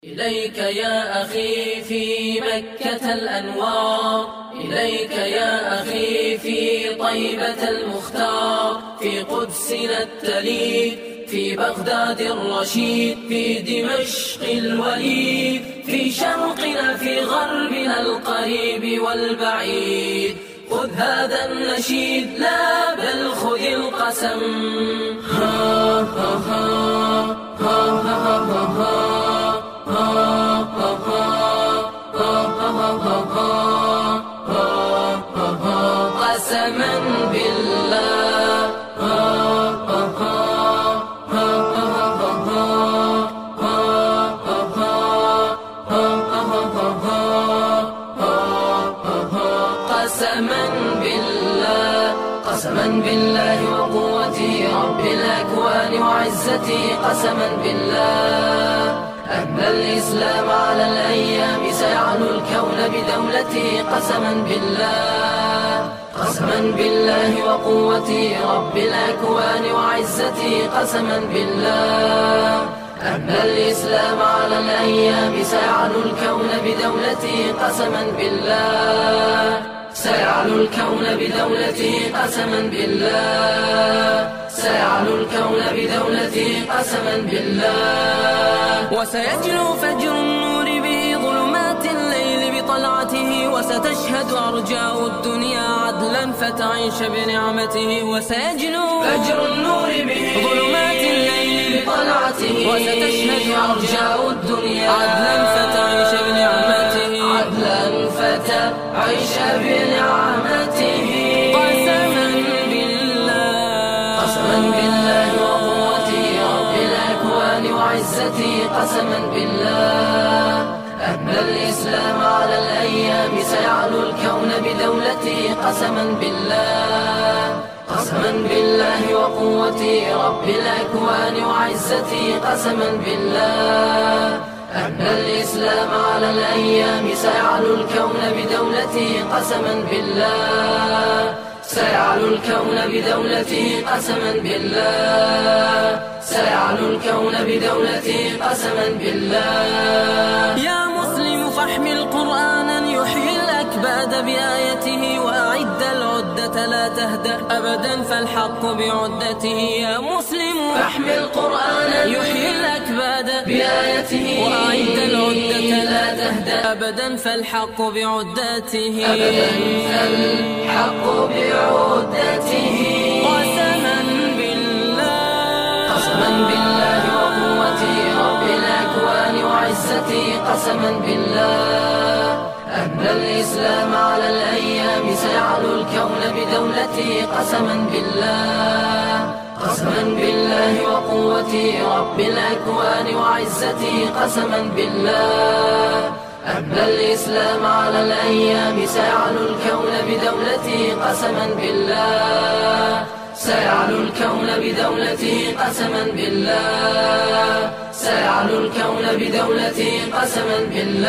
إليك يا أخي في مكة الأنوار، إليك يا أخي في طيبة المختار، في قدسنا التليد، في بغداد الرشيد، في دمشق الوليد، في شرقنا في غربنا القريب والبعيد. خذ هذا النشيد لا بل خذ القسم. ها ها ها ها ها ها ها قسما بالله قسما بالله، قسما بالله وقوتي رب الأكوان وعزتي، قسما بالله أن الإسلام على الأيام سيعلو الكون بدولتي، قسما بالله، قسما بالله وقوتي رب الأكوان وعزتي، قسما بالله أن الإسلام على الأيام سيعلو الكون بدولتي، قسما بالله، سيعلو الكون بدولتي، قسما بالله، سيعلو الكون بدولتي، قسما بالله. وسيجلو فجر النور به ظلمات الليل بطلعته، وستشهد أرجاء الدنيا عدلا فتعيش بنعمته. وسيجلو فجر النور به ظلمات الليل بطلعته، وستشهد أرجاء الدنيا عدلا فتعيش بنعمته، عدلا فتعيش بنعمته. قسما بالله، قسما بالله وقوتي رب الأكوان وعزتي، قسما بالله أن الإسلام على الأيام سيعلو الكون بدولتي، قسما بالله، قسما بالله وقوتي رب الأكوان وعزتي، قسما بالله أن الإسلام على الأيام سيعلو الكون بدولتي، قسما بالله، سيعلو الكون بدولتي، قسما بالله، سيعلو الكون بدولتي، قسما بالله. يا مسلم فاحمل قرآنا يحيي الأكباد بآيته، وأعد العدة لا تهدأ أبدا فالحق بعدته. يا مسلم فاحمل قرآنا يحيي الأكباد بآيته، وأعد العدة لا تهدأ أبدا فالحق بعدته، أبدا فالحق بعدته. قسما بالله، قسما بالله وقوتي رب الأكوان وعزتي، قسما بالله أن الإسلام على الأيام سيعلو الكون بدولتي، قسما بالله، قسما بالله وقوتي رب الأكوان وعزتي، قسما بالله أن الإسلام على الأيام سيعلو الكون بدولتي، قسما بالله، سيعلو الكون بدولتي، قسما بالله، سيعلو الكون بدولتي، قسما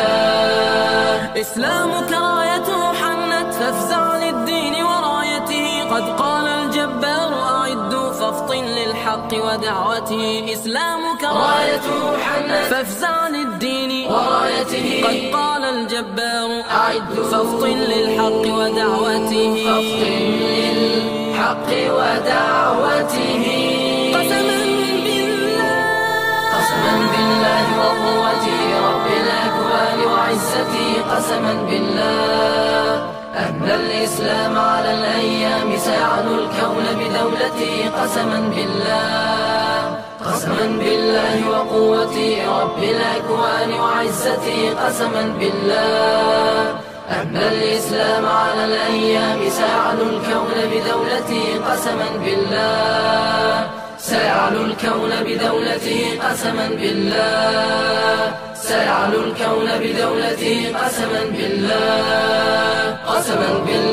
بالله. إسلامك رايته حنت فافزع للدين ورايته، قد قال الجبار أعدوا فافطن للحق ودعوته. إسلامك رايته حنت فافزع للدين ورايته، قد قال الجبار أعدوا فافطن للحق ودعوته، فافطن للحق ودعوته. قسما بالله، قسما بالله وقوتي رب الأكوان وعزتي، قسما بالله أن الإسلام على الأيام سيعلو الكون بدولتي، قسما بالله، قسما بالله وقوتي رب الأكوان وعزتي، قسما بالله أن الإسلام على الأيام سيعلو الكون بدولتي، قسما بالله، سيعلو الكون بدولتي، قسما بالله، سيعلو الكون بدولتي، قسما بالله، قسما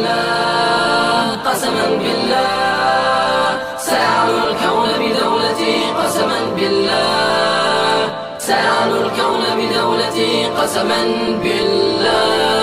بالله، قسما بالله، سيعلو الكون بدولتي، قسما بالله، سيعلو الكون بدولتي، قسما بالله.